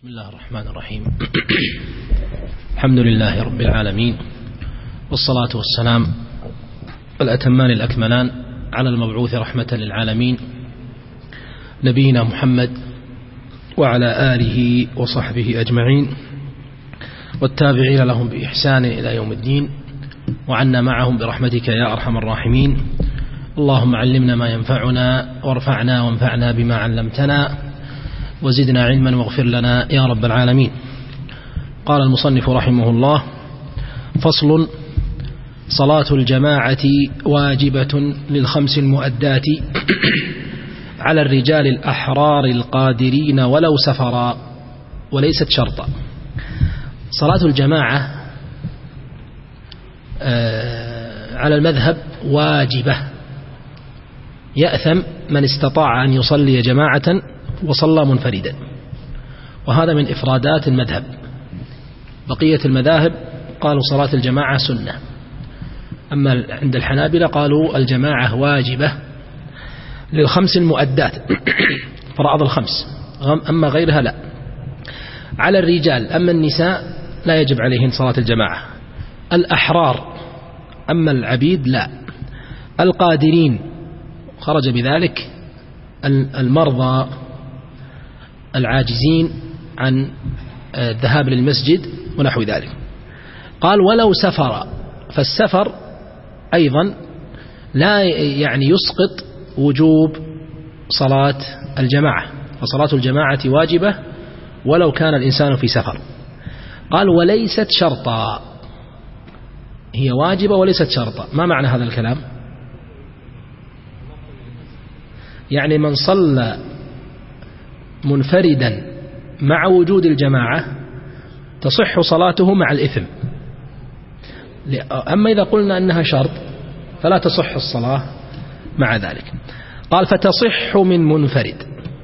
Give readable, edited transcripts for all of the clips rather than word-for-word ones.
بسم الله الرحمن الرحيم. الحمد لله رب العالمين، والصلاة والسلام الأتمان الأكملان على المبعوث رحمة للعالمين نبينا محمد وعلى آله وصحبه أجمعين والتابعين لهم بإحسان إلى يوم الدين، وعنا معهم برحمتك يا أرحم الراحمين. اللهم علمنا ما ينفعنا وارفعنا وانفعنا بما علمتنا وزدنا علما واغفر لنا يا رب العالمين. قال المصنف رحمه الله: فصل: صلاة الجماعة واجبة للخمس المؤدات على الرجال الأحرار القادرين ولو سفرا وليست شرطا. صلاة الجماعة على المذهب واجبة، يأثم من استطاع أن يصلي جماعة وصلى منفردا، وهذا من إفرادات المذهب. بقية المذاهب قالوا صلاة الجماعة سنة، أما عند الحنابلة قالوا الجماعة واجبة للخمس المؤدات فرائض الخمس، أما غيرها لا. على الرجال، أما النساء لا يجب عليهن صلاة الجماعة. الأحرار، أما العبيد لا. القادرين خرج بذلك المرضى العاجزين عن الذهاب للمسجد ونحو ذلك. قال: ولو سفر، فالسفر أيضا لا يعني يسقط وجوب صلاة الجماعة، فصلاة الجماعة واجبة ولو كان الإنسان في سفر. قال: وليست شرطا، هي واجبة وليست شرطا. ما معنى هذا الكلام؟ يعني من صلى منفردا مع وجود الجماعة تصح صلاته مع الإثم. أما إذا قلنا أنها شرط فلا تصح الصلاة مع ذلك. قال: فتصح من منفرد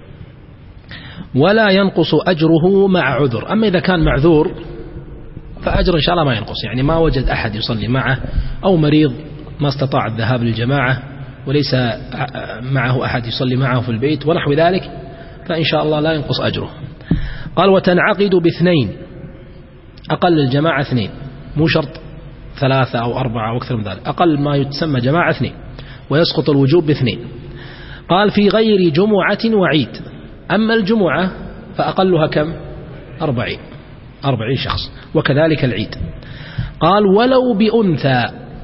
ولا ينقص أجره مع عذر. أما إذا كان معذور فأجر إن شاء الله ما ينقص، يعني ما وجد أحد يصلي معه، أو مريض ما استطاع الذهاب للجماعة وليس معه أحد يصلي معه في البيت ونحو ذلك، فإن شاء الله لا ينقص أجره. قال: وتنعقد باثنين، أقل الجماعة اثنين، مو شرط ثلاثة أو أربعة أو أكثر من ذلك، أقل ما يتسمى جماعة اثنين، ويسقط الوجوب باثنين. قال: في غير جمعة وعيد. أما الجمعة فأقلها كم؟ 40 شخص، وكذلك العيد. قال: ولو بأنثى،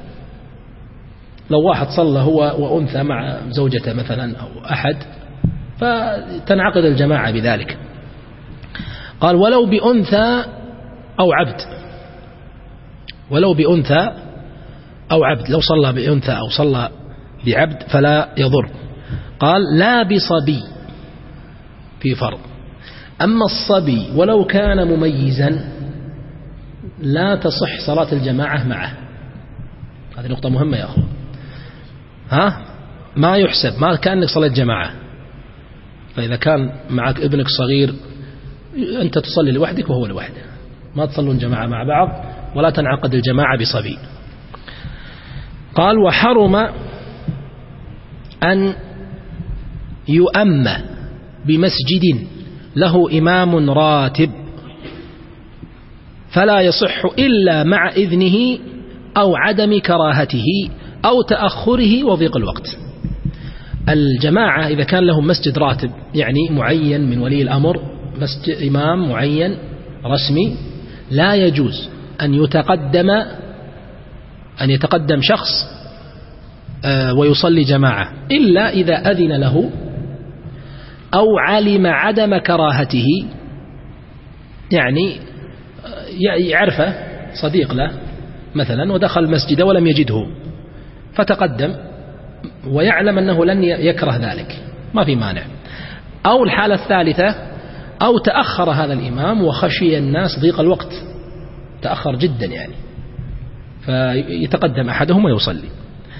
لو واحد صلى هو وأنثى مع زوجته مثلا أو أحد فتنعقد الجماعة بذلك. قال: ولو بأنثى أو عبد، ولو بأنثى أو عبد، لو صلى بأنثى أو صلى بعبد فلا يضر. قال: لا بصبي، في فرض. أما الصبي ولو كان مميزا لا تصح صلاة الجماعة معه. هذه نقطة مهمة يا أخوة. ما يحسب، ما كأنك صليت جماعة. فإذا كان معك ابنك صغير أنت تصلي لوحدك وهو لوحده، ما تصلون جماعة مع بعض، ولا تنعقد الجماعة بصبي. قال: وحرم أن يؤم بمسجد له إمام راتب، فلا يصح إلا مع إذنه أو عدم كراهته أو تأخره وضيق الوقت. الجماعة إذا كان لهم مسجد راتب، يعني معين من ولي الأمر، مسجد إمام معين رسمي، لا يجوز أن يتقدم شخص ويصلي جماعة إلا إذا أذن له أو علم عدم كراهته، يعني يعرفه صديق له مثلا ودخل المسجد ولم يجده فتقدم ويعلم أنه لن يكره ذلك، ما في مانع. أو الحالة الثالثة: أو تأخر هذا الإمام وخشي الناس ضيق الوقت، تأخر جدا يعني، فيتقدم أحدهم ويصلي.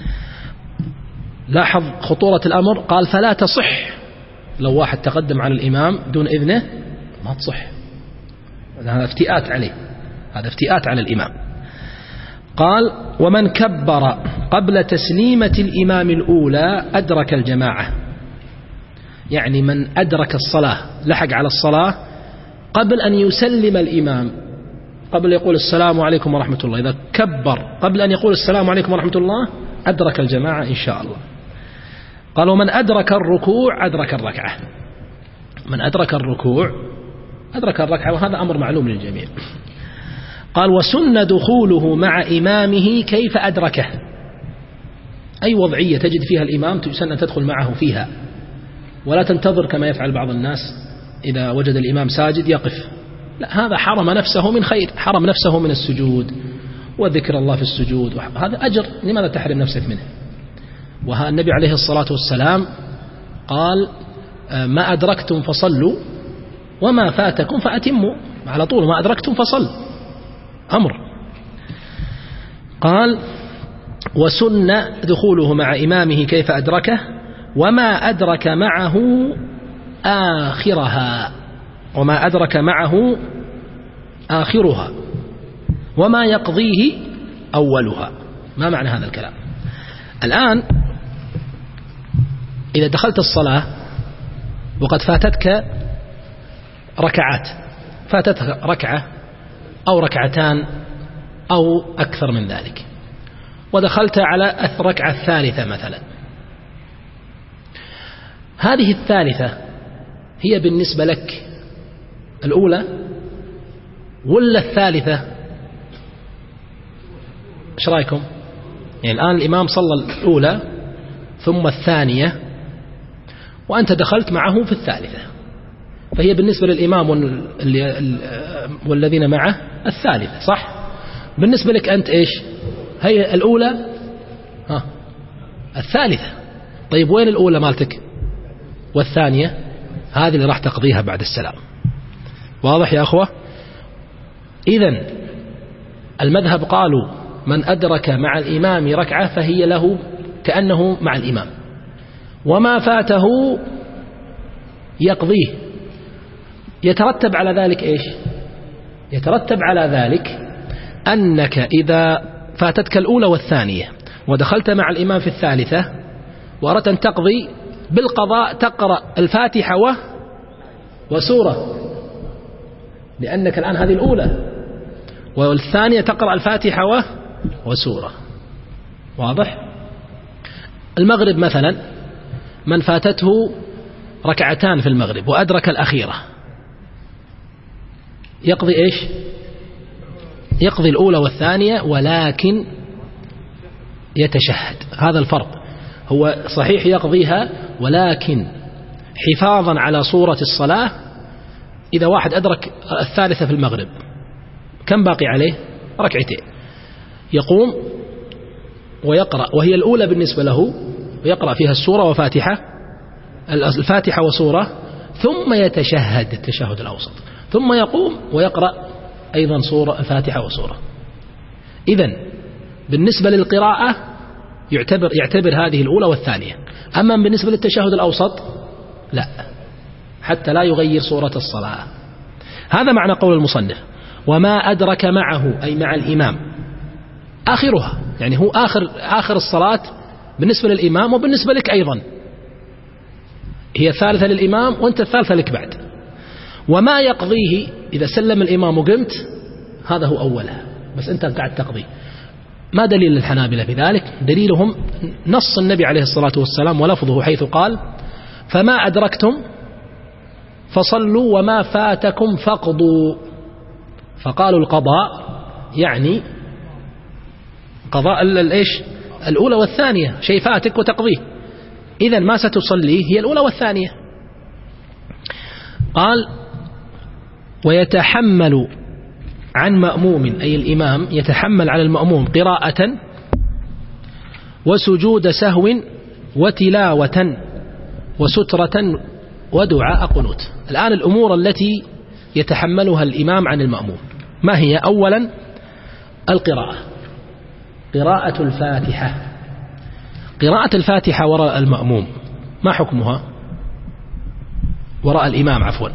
لاحظ خطورة الأمر. قال: فلا تصح، لو واحد تقدم على الإمام دون إذنه ما تصح، هذا افتئات عليه، هذا افتئات على الإمام. قال: ومن كبر قبل تسليمة الإمام الأولى أدرك الجماعة، يعني من أدرك الصلاة، لحق على الصلاة قبل أن يسلم الإمام، قبل يقول السلام عليكم ورحمة الله، إذا كبر قبل أن يقول السلام عليكم ورحمة الله أدرك الجماعة إن شاء الله. قالوا من أدرك الركوع أدرك الركعة، من أدرك الركوع أدرك الركعة، وهذا أمر معلوم للجميع. قال وسن دخوله مع إمامه كيف أدركه، أي وضعية تجد فيها الإمام تسن أن تدخل معه فيها، ولا تنتظر كما يفعل بعض الناس إذا وجد الإمام ساجد يقف، لا، هذا حرم نفسه من خير، حرم نفسه من السجود وذكر الله في السجود، هذا أجر، لماذا تحرم نفسك منه؟ والنبي عليه الصلاة والسلام قال ما أدركتم فصلوا وما فاتكم فأتموا، على طول ما أدركتم فصل أمر. قال وسن دخوله مع إمامه كيف أدركه، وما أدرك معه آخرها، وما أدرك معه آخرها، وما يقضيه أولها. ما معنى هذا الكلام؟ الآن إذا دخلت الصلاة وقد فاتتك ركعات، فاتتك ركعة أو ركعتان أو أكثر من ذلك، ودخلت على الركعة الثالثة مثلا، هذه الثالثة هي بالنسبة لك الأولى ولا الثالثة؟ إيش رأيكم؟ يعني الآن الإمام صلى الأولى ثم الثانية وأنت دخلت معه في الثالثة، فهي بالنسبة للإمام والذين معه الثالثة، صح؟ بالنسبة لك أنت إيش؟ هي الأولى الثالثة. طيب وين الأولى مالتك والثانية؟ هذه اللي راح تقضيها بعد السلام. واضح يا أخوة؟ إذن المذهب قالوا من أدرك مع الإمام ركعة فهي له كأنه مع الإمام، وما فاته يقضيه. يترتب على ذلك إيش؟ يترتب على ذلك أنك إذا فاتتك الأولى والثانية ودخلت مع الإمام في الثالثة وأردت أن تقضي بالقضاء تقرأ الفاتحة وسورة، لأنك الآن هذه الأولى، والثانية تقرأ الفاتحة وسورة. واضح؟ المغرب مثلا من فاتته ركعتان في المغرب وأدرك الأخيرة يقضي إيش؟ يقضي الأولى والثانية ولكن يتشهد. هذا الفرق، هو صحيح يقضيها ولكن حفاظا على صورة الصلاة. إذا واحد أدرك الثالثة في المغرب كم باقي عليه؟ ركعتين، يقوم ويقرأ وهي الأولى بالنسبة له، ويقرأ فيها السورة وفاتحة، الفاتحة وسورة، ثم يتشهد التشهد الأوسط، ثم يقوم ويقرأ أيضا سورة الفاتحة وسورة. إذن بالنسبة للقراءة يعتبر هذه الأولى والثانية. أما بالنسبة للتشهد الأوسط لا، حتى لا يغير صورة الصلاة. هذا معنى قول المصنف وما أدرك معه، أي مع الإمام آخرها، يعني هو آخر الصلاة بالنسبة للإمام وبالنسبة لك أيضا، هي الثالثة للإمام وأنت الثالثة لك بعد. وما يقضيه إذا سلم الإمام وقمت هذا هو أولها، بس أنت قاعد تقضي. ما دليل الحنابلة في ذلك؟ دليلهم نص النبي عليه الصلاة والسلام ولفظه حيث قال فما أدركتم فصلوا وما فاتكم فاقضوا. فقالوا القضاء يعني قضاء الإيش؟ الأولى والثانية، شيء فاتك وتقضيه، إذن ما ستصليه هي الأولى والثانية. قال ويتحمل عن مأموم، أي الإمام يتحمل على المأموم قراءة وسجود سهو وتلاوة وسترة ودعاء قنوت. الآن الأمور التي يتحملها الإمام عن المأموم ما هي؟ أولا القراءة، قراءة الفاتحة. قراءة الفاتحة وراء المأموم ما حكمها؟ وراء الإمام عفوا،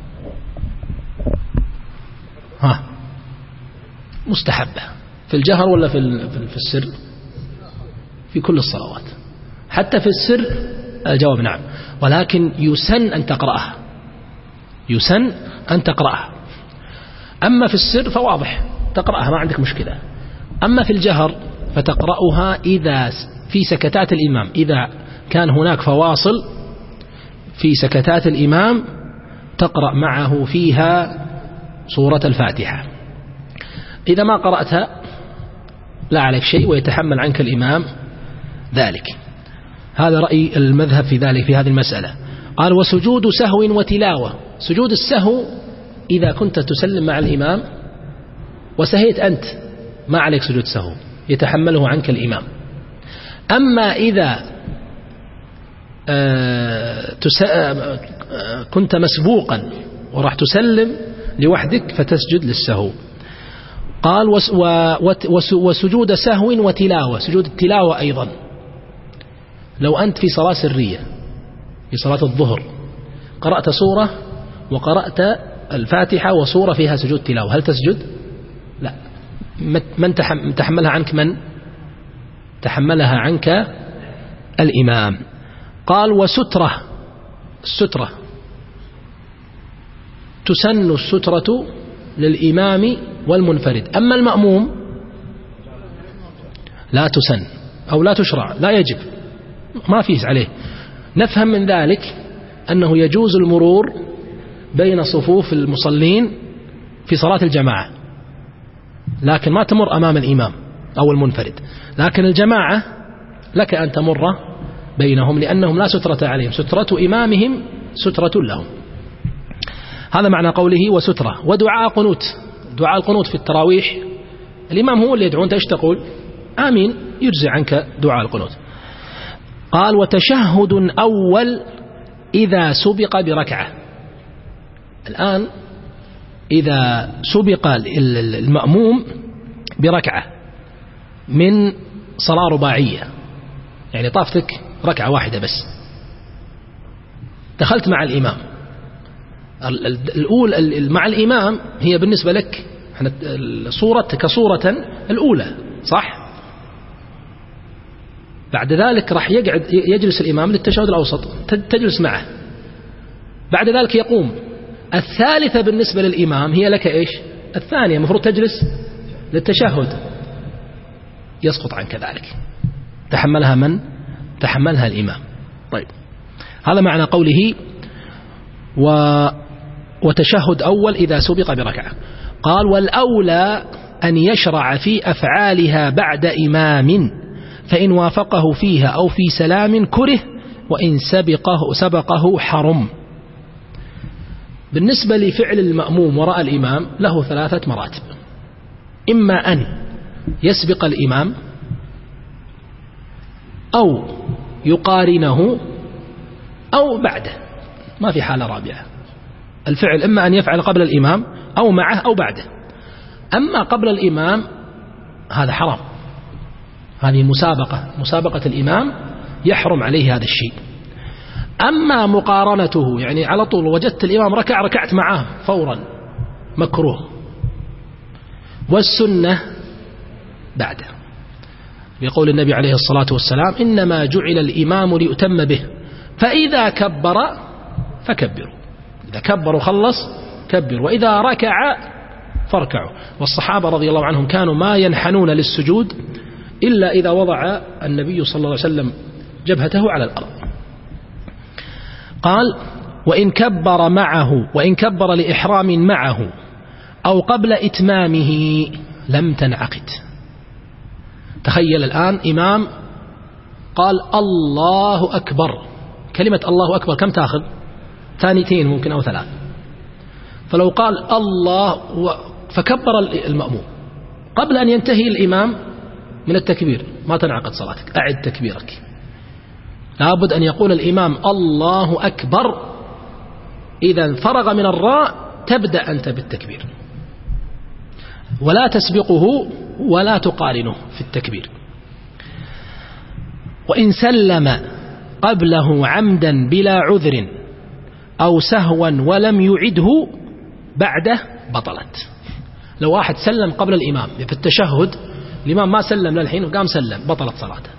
مستحبة في الجهر ولا في السر؟ في كل الصلوات، حتى في السر الجواب نعم، ولكن يسن أن تقرأها. يسن أن تقرأها. أما في السر فواضح تقرأها ما عندك مشكلة. أما في الجهر فتقرأها إذا في سكتات الإمام، إذا كان هناك فواصل في سكتات الإمام تقرأ معه فيها سورة الفاتحة. إذا ما قرأتها لا عليك شيء ويتحمل عنك الإمام ذلك. هذا رأي المذهب في ذلك في هذه المسألة. قال وسجود سهو وتلاوة. سجود السهو إذا كنت تسلم مع الإمام وسهيت أنت ما عليك سجود سهو، يتحمله عنك الإمام. أما إذا كنت مسبوقا وراح تسلم لوحدك فتسجد للسهو. قال وسجود سهو وتلاوة. سجود التلاوة أيضا لو أنت في صلاة سرية في صلاة الظهر قرأت سورة وقرأت الفاتحة وسورة فيها سجود تلاوة، هل تسجد؟ لا. من تحملها عنك؟ من تحملها عنك؟ الإمام. قال وسترة. السترة تسن السترة للإمام والمنفرد. أما المأموم لا تسن أو لا تشرع، لا يجب، ما فيه عليه. نفهم من ذلك أنه يجوز المرور بين صفوف المصلين في صلاة الجماعة، لكن ما تمر أمام الإمام أو المنفرد. لكن الجماعة لك أن تمر بينهم لأنهم لا سترة عليهم، سترة إمامهم سترة لهم. هذا معنى قوله وسترة. ودعاء قنوت. دعاء القنوت في التراويح الإمام هو اللي يدعو، أنت إيش تقول؟ آمين، يجزي عنك دعاء القنوت. قال وتشهد أول إذا سبق بركعة. الآن إذا سبق المأموم بركعة من صلاة رباعية، يعني طافتك ركعة واحدة بس، دخلت مع الإمام، الأولى مع الإمام هي بالنسبة لك صورة كصورة الأولى، صح؟ بعد ذلك راح يجلس الإمام للتشهد الأوسط، تجلس معه. بعد ذلك يقوم. الثالثة بالنسبة للإمام هي لك إيش؟ الثانية، مفروض تجلس للتشهد، يسقط عنك ذلك. تحملها من؟ تحملها الإمام. طيب، هذا معنى قوله وتشهد أول إذا سبق بركعة. قال والأولى أن يشرع في أفعالها بعد إمام، فإن وافقه فيها أو في سلام كره، وإن سبقه حرم. بالنسبة لفعل المأموم وراء الإمام له 3 مراتب. إما أن يسبق الإمام أو يقارنه أو بعده، ما في حالة رابعة. الفعل إما أن يفعل قبل الإمام أو معه أو بعده. أما قبل الإمام هذا حرام، هذه مسابقة الإمام، يحرم عليه هذا الشيء. أما مقارنته يعني على طول وجدت الإمام ركعت معه فورا، مكروه. والسنة بعده، بقول النبي عليه الصلاة والسلام إنما جعل الإمام ليؤتم به، فإذا كبر فكبروا. إذا كبر وخلص كبر، وإذا ركع فاركعوا. والصحابة رضي الله عنهم كانوا ما ينحنون للسجود إلا إذا وضع النبي صلى الله عليه وسلم جبهته على الأرض. قال وإن كبر لإحرام معه أو قبل إتمامه لم تنعقد. تخيل الآن إمام قال الله أكبر، كلمة الله أكبر كم تأخذ؟ 2 ممكن أو 3. فلو قال الله فكبر المأموم قبل أن ينتهي الإمام من التكبير ما تنعقد صلاتك، أعد تكبيرك. لابد أن يقول الإمام الله أكبر، إذا فرغ من الراء تبدأ أنت بالتكبير، ولا تسبقه ولا تقارنه في التكبير. وإن سلم قبله عمدا بلا عذر أو سهوا ولم يعده بعده بطلت. لو واحد سلم قبل الإمام في التشهد، الإمام ما سلم للحين وقام سلم، بطلت صلاته.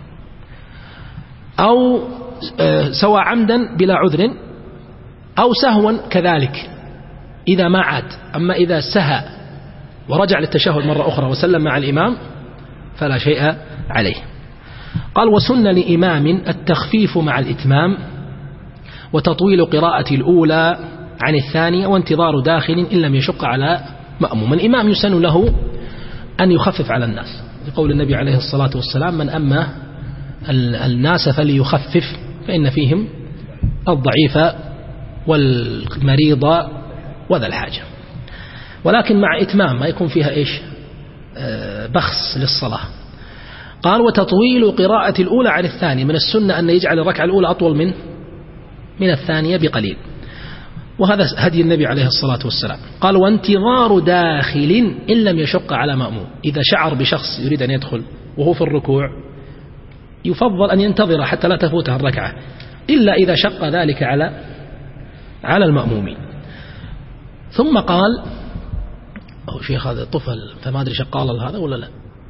أو سوى عمدا بلا عذر أو سهوا كذلك، إذا ما عاد. أما إذا سهى ورجع للتشهد مرة أخرى وسلم مع الإمام فلا شيء عليه. قال وسن لإمام التخفيف مع الإتمام وتطويل قراءة الأولى عن الثانية وانتظار داخل إن لم يشق على مأموم. الإمام يسن له أن يخفف على الناس لقول النبي عليه الصلاة والسلام من أما الناس فليخفف فإن فيهم الضعيف والمريض وذا الحاجة، ولكن مع إتمام ما يكون فيها إيش بخس للصلاة. قال وتطويل قراءة الأولى عن الثانية، من السنة أن يجعل الركعة الأولى أطول من الثانية بقليل، وهذا هدي النبي عليه الصلاة والسلام. قال وانتظار داخل إن لم يشق على مأموم، إذا شعر بشخص يريد أن يدخل وهو في الركوع يفضل أن ينتظر حتى لا تفوته الركعة إلا إذا شق ذلك على المأمومين. ثم قال شيخ هذا طفل فما أدري شقال هذا ولا لا،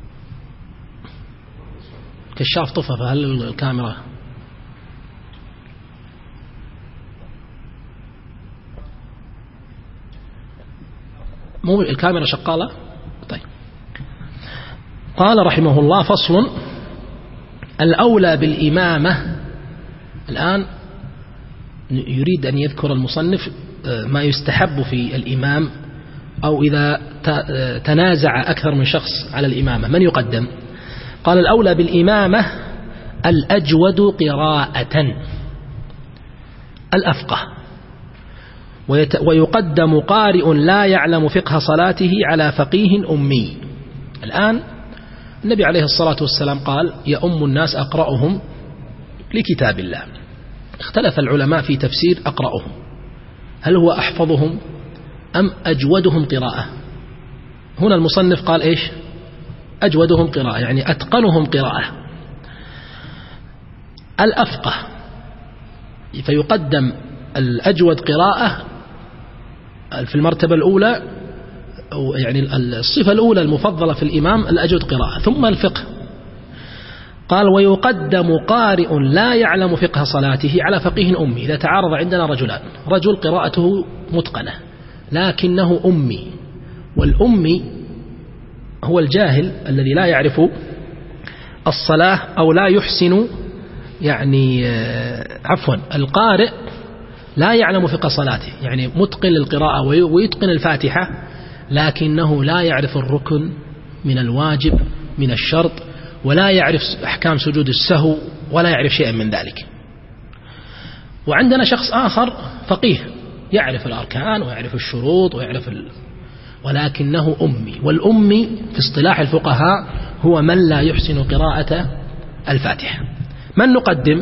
كشاف طفل، فهل الكاميرا مو الكاميرا شقالة؟ طيب. قال رحمه الله فصل الأولى بالإمامة. الآن يريد أن يذكر المصنف ما يستحب في الإمام، أو إذا تنازع أكثر من شخص على الإمامة من يقدم. قال الأولى بالإمامة الأجود قراءة الأفقه، ويقدم قارئ لا يعلم فقه صلاته على فقيه أمي. الآن النبي عليه الصلاة والسلام قال يؤم الناس أقرأهم لكتاب الله. اختلف العلماء في تفسير أقرأهم، هل هو أحفظهم أم أجودهم قراءة؟ هنا المصنف قال إيش أجودهم قراءة، يعني أتقنهم قراءة. الأفقه فيقدم الأجود قراءة في المرتبة الأولى، يعني الصفة الأولى المفضلة في الإمام الأجود قراءة، ثم الفقه. قال ويقدم قارئ لا يعلم فقه صلاته على فقيه أمي. إذا تعارض عندنا رجلان، رجل قراءته متقنة لكنه أمي، والأمي هو الجاهل الذي لا يعرف الصلاة أو لا يحسن، يعني عفوا القارئ لا يعلم فقه صلاته، يعني متقن للقراءة ويتقن الفاتحة لكنه لا يعرف الركن من الواجب من الشرط، ولا يعرف أحكام سجود السهو، ولا يعرف شيئا من ذلك. وعندنا شخص آخر فقيه يعرف الأركان ويعرف الشروط ويعرف ولكنه أمي. والأمي في اصطلاح الفقهاء هو من لا يحسن قراءة الفاتحة. من نقدم؟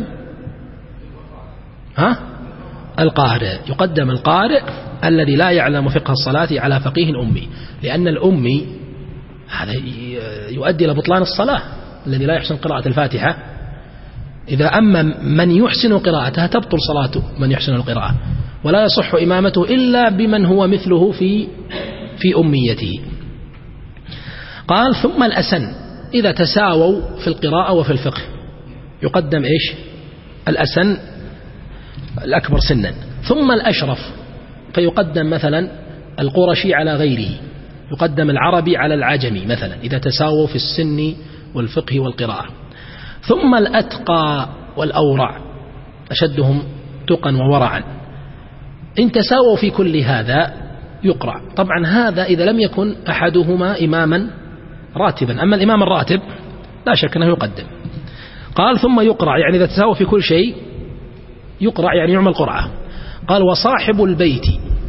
القارئ. يقدم القارئ الذي لا يعلم فقه الصلاة على فقيه أمي، لأن الأمي هذا يؤدي إلى بطلان الصلاة. الذي لا يحسن قراءة الفاتحة إذا أما من يحسن قراءتها تبطل صلاته من يحسن القراءة، ولا يصح إمامته إلا بمن هو مثله في أميته. قال ثم الأسن إذا تساووا في القراءة وفي الفقه يقدم إيش الأسن الأكبر سنا. ثم الأشرف فيقدم مثلا القرشي على غيره، يقدم العربي على العجمي مثلا إذا تساووا في السن والفقه والقراءة. ثم الأتقى والأورع أشدهم تقا وورعا، إن تساووا في كل هذا يقرأ. طبعا هذا إذا لم يكن أحدهما إماما راتبا، أما الإمام الراتب لا شك أنه يقدم. قال ثم يقرأ، يعني إذا تساووا في كل شيء يقرأ، يعني يعمل قرعة. قال وصاحب البيت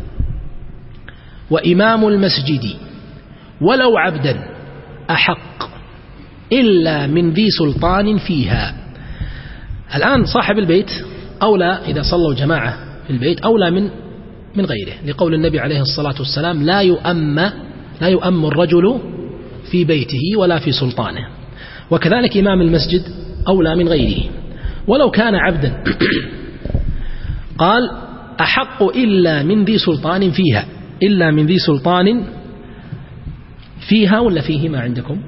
وإمام المسجد ولو عبدا أحق إلا من ذي سلطان فيها. الآن صاحب البيت أولى إذا صلوا جماعة في البيت أولى من غيره، لقول النبي عليه الصلاة والسلام لا يؤم الرجل في بيته ولا في سلطانه. وكذلك إمام المسجد أولى من غيره ولو كان عبدا. قال أحق إلا من ذي سلطان فيها، إلا من ذي سلطان فيها ولا فيهما عندكم؟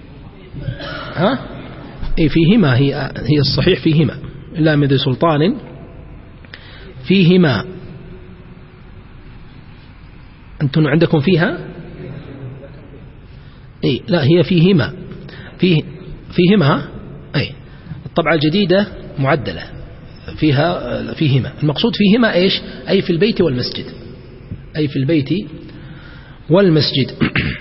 فيهما، هي الصحيح فيهما، إلا من ذي سلطان فيهما. أنتم عندكم فيها أي لا هي فيهما أي الطبعة الجديدة معدلة فيهما. المقصود فيهما إيش؟ أي في البيت والمسجد، أي في البيت والمسجد.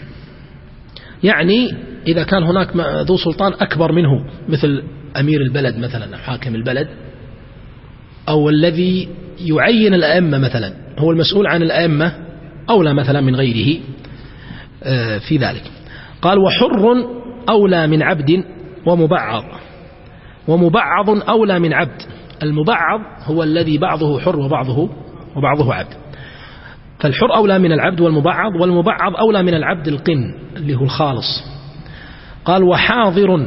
يعني إذا كان هناك ذو سلطان أكبر منه مثل أمير البلد مثلا أو حاكم البلد أو الذي يعين الأئمة مثلا هو المسؤول عن الأئمة أولى مثلا من غيره في ذلك. قال وحر أولى من عبد ومبعض، ومبعض أولى من عبد. المبعض هو الذي بعضه حر وبعضه عبد، فالحر أولى من العبد والمبعض أولى من العبد القن اللي هو الخالص. قال وحاضر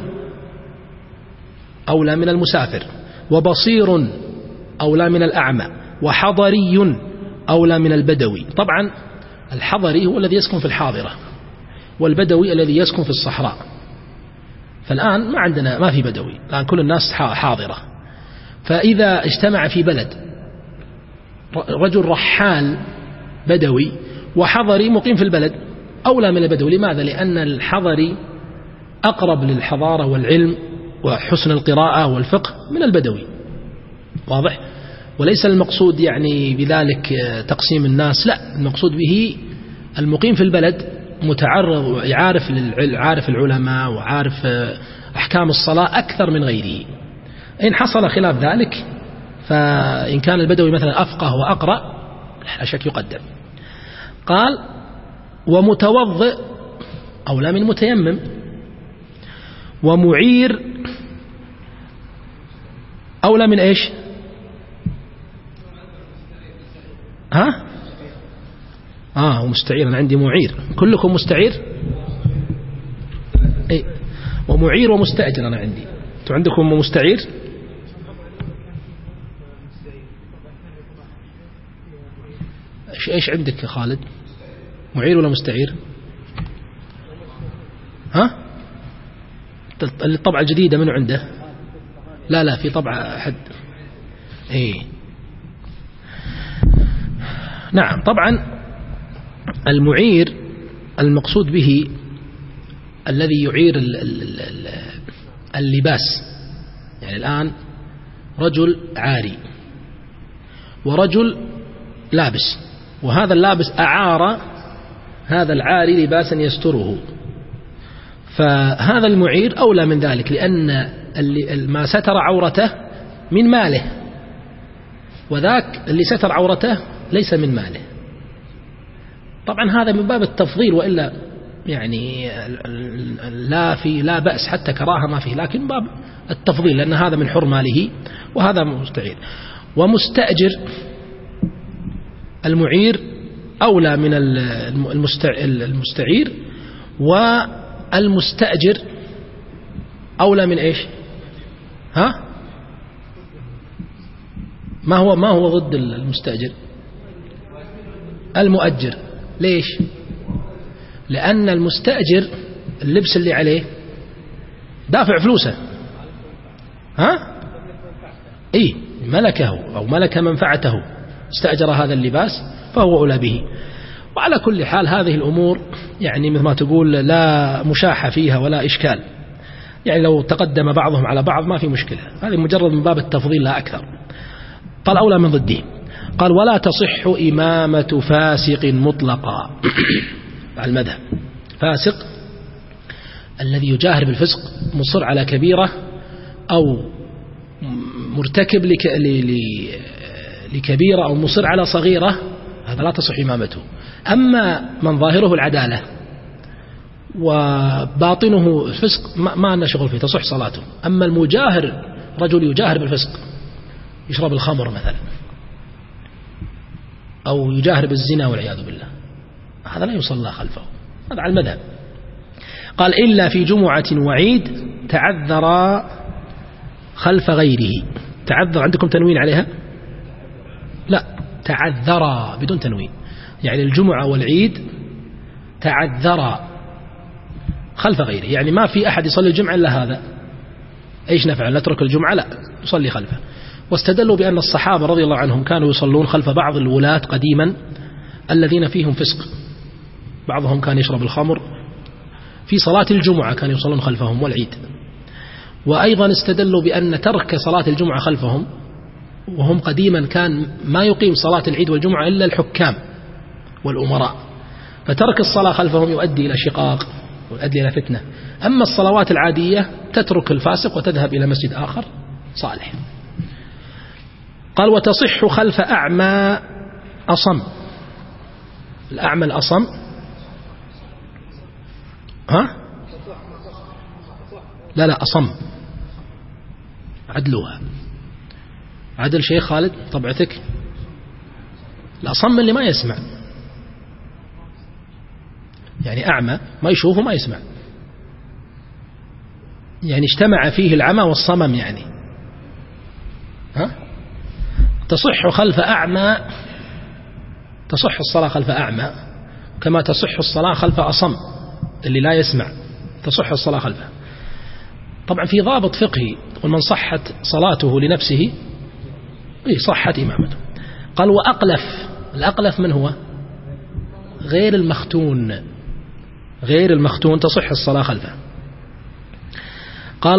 أولى من المسافر، وبصير أولى من الأعمى، وحضري أولى من البدوي. طبعا الحضري هو الذي يسكن في الحاضرة، والبدوي الذي يسكن في الصحراء. فالآن ما في بدوي، الآن كل الناس حاضرة. فإذا اجتمع في بلد رجل رحال بدوي وحضري مقيم في البلد أولى من البدوي. لماذا؟ لأن الحضري أقرب للحضارة والعلم وحسن القراءة والفقه من البدوي. واضح؟ وليس المقصود يعني بذلك تقسيم الناس، لا، المقصود به المقيم في البلد متعرض عارف العلماء وعارف أحكام الصلاة أكثر من غيره. إن حصل خلاف ذلك فإن كان البدوي مثلا أفقه وأقرأ لا شك يقدم. قال ومتوضئ أولى من متيمم، ومعير أولى من إيش؟ ومستعير. أنا عندي معير، كلكم مستعير؟ إيه، ومعير ومستأجر أنا عندي. أنتم عندكم مستعير؟ إيش عندك يا خالد؟ معير ولا مستعير؟ الطبعة الجديدة منو عنده؟ لا في طبعة حد. إيه نعم. طبعا المعير المقصود به الذي يعير اللباس. يعني الآن رجل عاري ورجل لابس، وهذا اللابس أعار هذا العاري لباسا يستره، فهذا المعير أولى من ذلك، لأن ما ستر عورته من ماله، وذاك اللي ستر عورته ليس من ماله. طبعا هذا من باب التفضيل، وإلا يعني لا بأس، حتى كراهة ما فيه، لكن باب التفضيل لأن هذا من حر ماله وهذا مستعير. ومستأجر المعير أولى من المستعير، والمستأجر أولى من إيش؟ ما هو ضد المستأجر؟ المؤجر. ليش؟ لأن المستأجر اللبس اللي عليه دافع فلوسه، إيه، ملكه أو ملك منفعته، استأجر هذا اللباس فهو أولى به. وعلى كل حال هذه الأمور يعني مثل ما تقول لا مشاحة فيها ولا إشكال، يعني لو تقدم بعضهم على بعض ما في مشكلة، هذه مجرد من باب التفضيل لا أكثر. قال أولى من ضده. قال ولا تصح إمامة فاسق مطلقا على المذهب. فاسق الذي يجاهر بالفسق، مصر على كبيرة أو مرتكب لكبيرة أو مصر على صغيرة، هذا لا تصح إمامته. أما من ظاهره العدالة وباطنه الفسق ما لنا شغل فيه، تصح صلاته. أما المجاهر، رجل يجاهر بالفسق، يشرب الخمر مثلا أو يجاهر بالزنا والعياذ بالله، هذا لا يصلى خلفه، هذا على المذهب. قال إلا في جمعة وعيد تعذر خلف غيره. تعذر عندكم تنوين عليها؟ لا، تعذر بدون تنوين، يعني الجمعة والعيد تعذر خلف غيره، يعني ما في أحد يصلي الجمعة إلا هذا، إيش نفعل؟ نترك الجمعة؟ لا، يصلي خلفه. واستدلوا بأن الصحابة رضي الله عنهم كانوا يصلون خلف بعض الولاة قديما الذين فيهم فسق، بعضهم كان يشرب الخمر في صلاة الجمعة كانوا يصلون خلفهم والعيد. وأيضا استدلوا بأن ترك صلاة الجمعة خلفهم، وهم قديما كان ما يقيم صلاة العيد والجمعة إلا الحكام والأمراء، فترك الصلاة خلفهم يؤدي إلى شقاق ويؤدي إلى فتنة. أما الصلوات العادية تترك الفاسق وتذهب إلى مسجد آخر صالح. قال وتصح خلف أعمى أصم. الأعمى الأصم لا أصم، عدلوها، عدل شيخ خالد طبعتك. الأصم اللي ما يسمع، يعني أعمى ما يشوف وما يسمع، يعني اجتمع فيه العمى والصمم. يعني تصح خلف أعمى، تصح الصلاة خلف أعمى كما تصح الصلاة خلف أصم اللي لا يسمع، تصح الصلاة خلفه. طبعا في ضابط فقهي، ومن صحت صلاته لنفسه صحت إمامته. قال وأقلف. الأقلف من هو؟ غير المختون، غير المختون تصح الصلاة خلفه. قال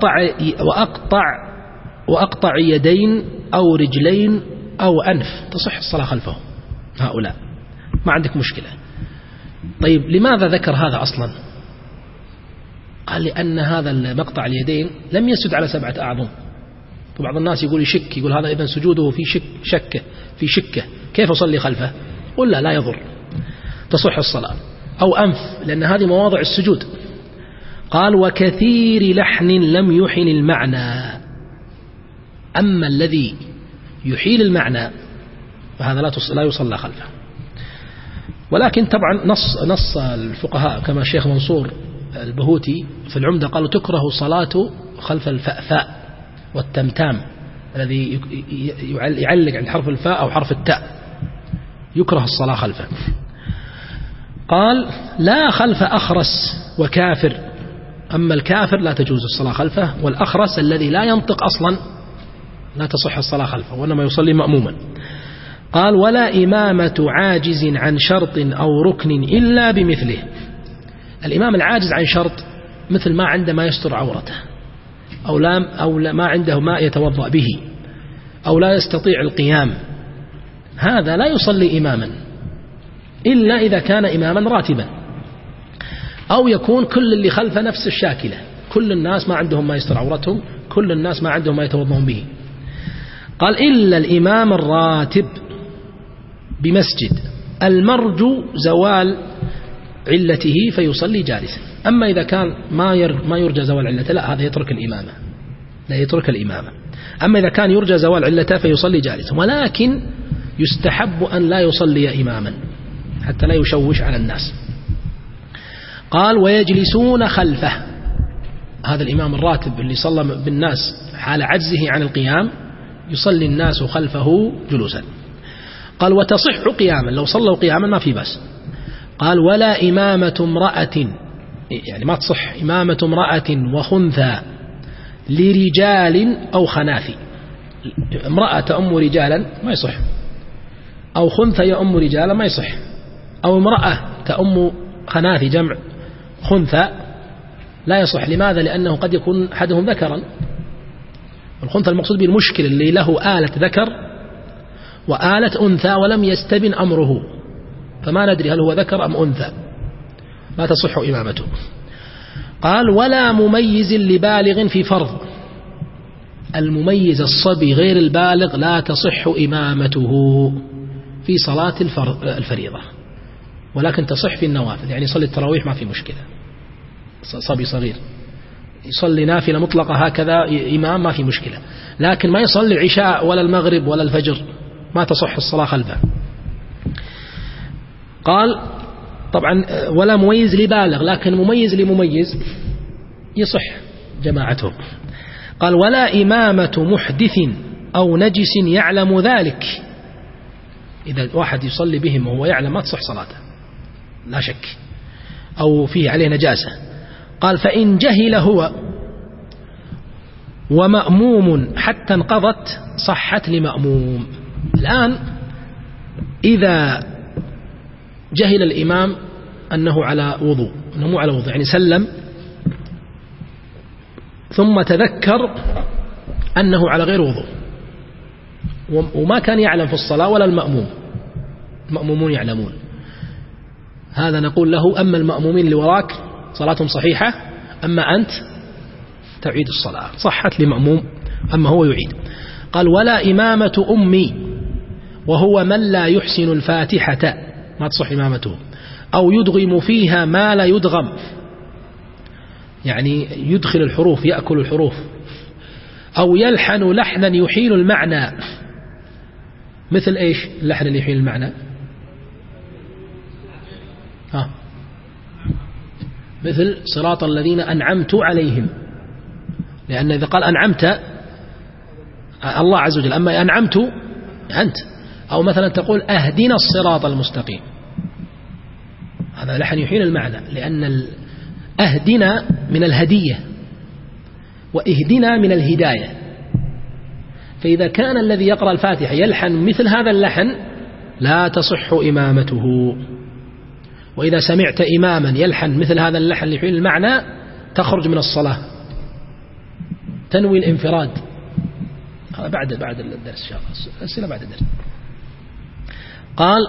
وأقطع يدين أو رجلين أو أنف تصح الصلاة خلفه. هؤلاء ما عندك مشكلة. طيب لماذا ذكر هذا أصلا؟ قال لأن هذا مقطع اليدين لم يسجد على 7 أعظم. وبعض الناس يقول يشك، يقول هذا إذن سجوده في شكة كيف أصلي خلفه؟ قل لا يضر، تصح الصلاة. أو أنف، لأن هذه مواضع السجود. قال وكثير لحن لم يحن المعنى. أما الذي يحيل المعنى فهذا لا يصلى خلفه. ولكن طبعا نص الفقهاء كما الشيخ منصور البهوتي في العمدة قالوا تكره صلاة خلف الفاء والتمتام الذي يعلق عند حرف الفاء أو حرف التاء، يكره الصلاة خلفه. قال لا خلف أخرس وكافر. أما الكافر لا تجوز الصلاة خلفه، والأخرس الذي لا ينطق أصلا لا تصح الصلاة خلفه وإنما يصلي مأموما. قال ولا إمامة عاجز عن شرط أو ركن إلا بمثله. الإمام العاجز عن شرط مثل ما عنده ما يستر عورته، أو لا ما عنده ما يتوضأ به، أو لا يستطيع القيام، هذا لا يصلي إماما إلا إذا كان إماما راتبا، أو يكون كل اللي خلفه نفس الشاكلة، كل الناس ما عندهم ما يستر عورتهم، كل الناس ما عندهم ما يتوضؤون به. قال إلا الإمام الراتب بمسجد المرجو زوال علته فيصلي جالسا. أما إذا كان ما يرجى زوال علته لا، هذا يترك الإمامة، لا يترك الإمامة. أما إذا كان يرجى زوال علته فيصلي جالسا، ولكن يستحب أن لا يصلي إماما حتى لا يشوش على الناس. قال ويجلسون خلفه. هذا الإمام الراتب اللي صلى بالناس حال عجزه عن القيام يصلي الناس خلفه جلوسا. قال وتصح قياما، لو صلوا قياما ما في بس. قال ولا إمامة امرأة، يعني ما تصح إمامة امرأة وخنثى لرجال أو خناثي. امرأة تأم رجالا ما يصح، أو خنثى يأم رجالا ما يصح، أو امرأة تأم خناثي جمع خنثى لا يصح. لماذا؟ لأنه قد يكون أحدهم ذكرا، الخنثى المقصود به المشكل اللي له آلة ذكر وآلة أنثى ولم يستبن أمره، فما ندري هل هو ذكر أم أنثى، لا تصح إمامته. قال ولا مميز لبالغ في فرض. المميز الصبي غير البالغ لا تصح إمامته في صلاة الفريضة، ولكن تصح في النوافل، يعني يصلي التراويح ما في مشكلة، صبي صغير يصلي نافلة مطلقة هكذا إمام ما في مشكلة، لكن ما يصلي العشاء ولا المغرب ولا الفجر ما تصح الصلاة خلفه. قال طبعا ولا مميز لبالغ، لكن مميز لمميز يصح جماعته. قال ولا إمامة محدث أو نجس يعلم ذلك. إذا واحد يصلي بهم وهو يعلم ما تصح صلاته لا شك، أو فيه عليه نجاسة. قال فإن جهل هو ومأموم حتى انقضت صحت لمأموم. الآن إذا جهل الإمام أنه على وضوء، أنه مو على وضوء، يعني سلم ثم تذكر أنه على غير وضوء، وما كان يعلم في الصلاة ولا المأمومون يعلمون. هذا نقول له أما المأمومين اللي وراك صلاتهم صحيحة، أما أنت تعيد الصلاة، صحت لمأموم أما هو يعيد. قال ولا إمامة أمي وهو من لا يحسن الفاتحة، ما تصح إمامته، أو يدغم فيها ما لا يدغم، يعني يدخل الحروف، يأكل الحروف، أو يلحن لحنا يحيل المعنى. مثل إيش اللحن اللي يحيل المعنى؟ مثل صراط الذين أنعمت عليهم، لأن إذا قال أنعمت الله عز وجل، أما أنعمت أنت. أو مثلا تقول أهدنا الصراط المستقيم، هذا لحن يحيل المعنى، لأن أهدنا من الهدية وإهدنا من الهداية. فإذا كان الذي يقرأ الفاتحة يلحن مثل هذا اللحن لا تصح إمامته. وإذا سمعت إماما يلحن مثل هذا اللحن ليحيل المعنى تخرج من الصلاة، تنوي الانفراد. هذا بعد الدرس إن شاء الله، الأسئلة بعد الدرس. قال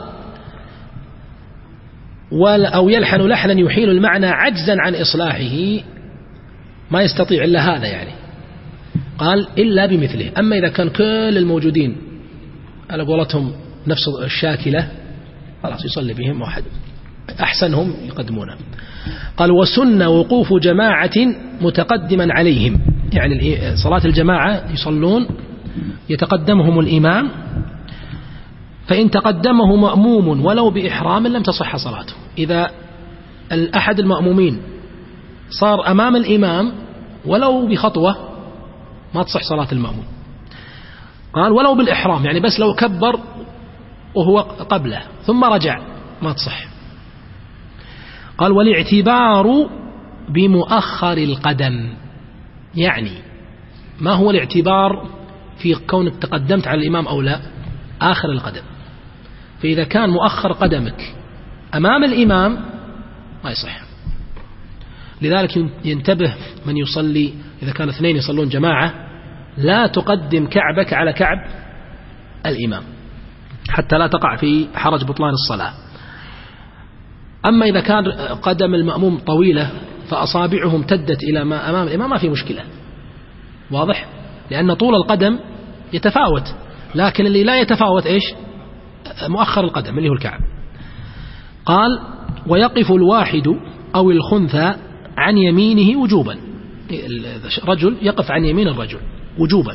أو يلحن لحنا يحيل المعنى عجزا عن إصلاحه، ما يستطيع إلا هذا يعني. قال إلا بمثله. أما إذا كان كل الموجودين على قولتهم نفس الشاكلة خلاص يصلي بهم واحد، أحسنهم يقدمونه. قال وسن وقوف جماعة متقدما عليهم، يعني صلاة الجماعة يصلون يتقدمهم الإمام، فإن تقدمه مأموم ولو بإحرام لم تصح صلاته. إذا أحد المأمومين صار أمام الإمام ولو بخطوة ما تصح صلاة المأموم. قال ولو بالإحرام، يعني بس لو كبر وهو قبله ثم رجع ما تصح. قال والاعتبار بمؤخر القدم، يعني ما هو الاعتبار في كونك تقدمت على الإمام أو لا؟ آخر القدم. فإذا كان مؤخر قدمك أمام الإمام ما يصح. لذلك ينتبه من يصلي، إذا كان اثنين يصلون جماعة لا تقدم كعبك على كعب الإمام حتى لا تقع في حرج بطلان الصلاة. أما إذا كان قدم المأموم طويلة فأصابعهم امتدت إلى ما أمام الإمام ما في مشكلة، واضح؟ لأن طول القدم يتفاوت، لكن اللي لا يتفاوت إيش؟ مؤخر القدم اللي هو الكعب. قال ويقف الواحد أو الخنثى عن يمينه وجوبا، رجل يقف عن يمين الرجل وجوبا،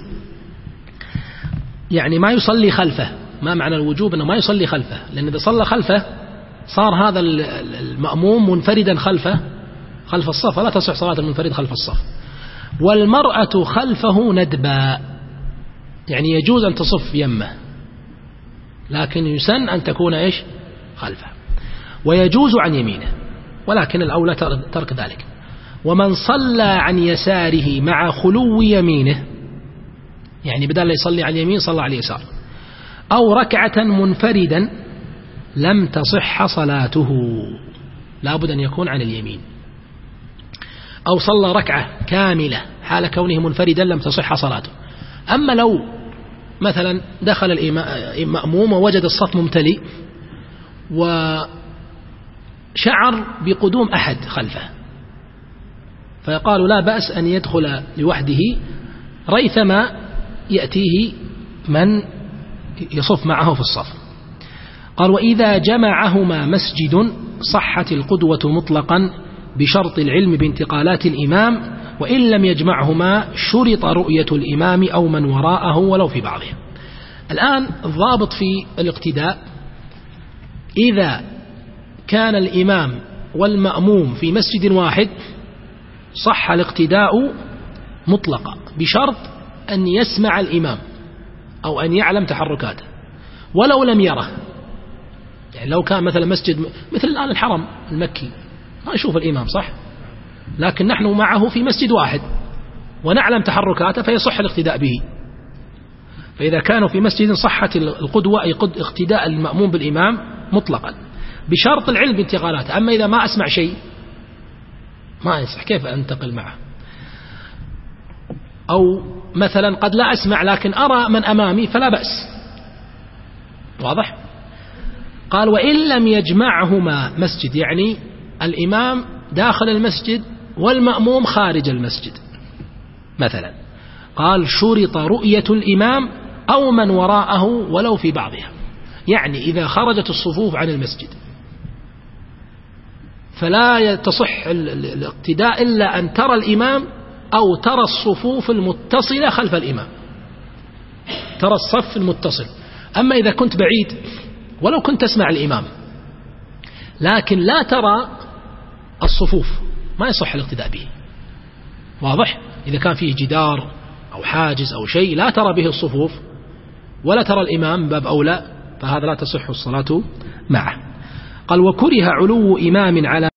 يعني ما يصلي خلفه. ما معنى الوجوب؟ أنه ما يصلي خلفه، لأن إذا صلى خلفه صار هذا المأموم منفردا خلف الصف، لا تصح صلاة المنفرد خلف الصف. والمرأة خلفه ندبا، يعني يجوز أن تصف يمه، لكن يسن أن تكون إيش؟ خلفه. ويجوز عن يمينه، ولكن الأولى ترك ذلك. ومن صلى عن يساره مع خلو يمينه، يعني بدل لا يصلي عن اليمين صلى على اليسار، أو ركعة منفردا لم تصح صلاته، لا بد أن يكون عن اليمين. أو صلى ركعة كاملة حال كونه منفردا لم تصح صلاته. أما لو مثلا دخل المأموم ووجد الصف ممتلئ وشعر بقدوم أحد خلفه، فيقال لا بأس أن يدخل لوحده ريثما يأتيه من يصف معه في الصف. قال وإذا جمعهما مسجد صحت القدوة مطلقا بشرط العلم بانتقالات الإمام، وإن لم يجمعهما شرط رؤية الإمام أو من وراءه ولو في بعضهم. الآن الضابط في الاقتداء، إذا كان الإمام والمأموم في مسجد واحد صح الاقتداء مطلقا بشرط أن يسمع الإمام أو أن يعلم تحركاته ولو لم يره. يعني لو كان مثلا مسجد مثل الآن الحرم المكي ما يشوف الإمام صح، لكن نحن معه في مسجد واحد ونعلم تحركاته فيصح الاقتداء به. فإذا كانوا في مسجد صحت القدوة، أي اقتداء المأموم بالإمام مطلقا. بشرط العلم بانتقالاته. أما إذا ما أسمع شيء ما يصح، كيف أنتقل معه؟ أو مثلا قد لا أسمع لكن أرى من أمامي فلا بأس. واضح؟ قال وإن لم يجمعهما مسجد، يعني الإمام داخل المسجد والمأموم خارج المسجد مثلا، قال شرط رؤية الإمام أو من وراءه ولو في بعضها. يعني إذا خرجت الصفوف عن المسجد فلا تصح الاقتداء إلا أن ترى الإمام أو ترى الصفوف المتصلة خلف الإمام، ترى الصف المتصل. أما إذا كنت بعيد ولو كنت تسمع الإمام لكن لا ترى الصفوف ما يصح الاقتداء به. واضح؟ إذا كان فيه جدار أو حاجز أو شيء لا ترى به الصفوف ولا ترى الإمام باب أولى، فهذا لا تصح الصلاة معه. قال وكره علو إمام على